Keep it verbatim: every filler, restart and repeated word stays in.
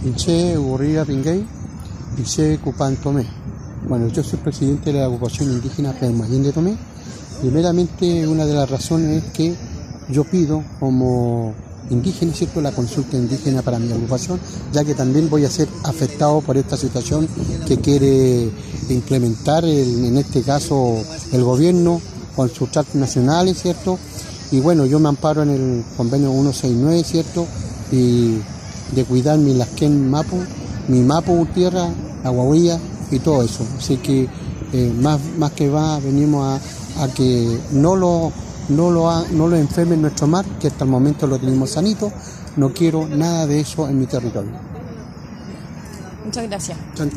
Inche Urría Pinguey, Inche Cupán Tomé. Bueno, yo soy presidente de la agrupación indígena Permayén de Tomé. Primeramente, una de las razones es que yo pido como indígena, ¿cierto?, la consulta indígena para mi agrupación, ya que también voy a ser afectado por esta situación que quiere implementar, el, en este caso, el gobierno con sus transnacionales, ¿cierto? Y bueno, yo me amparo en el convenio ciento sesenta y nueve, ¿cierto?, y de cuidar mi lasquén mapu, mi mapu tierra, la guaguilla y todo eso. Así que eh, más, más que va, venimos a, a que no lo, no, lo ha, no lo enfermen nuestro mar, que hasta el momento lo tenemos sanito. No quiero nada de eso en mi territorio. Muchas gracias.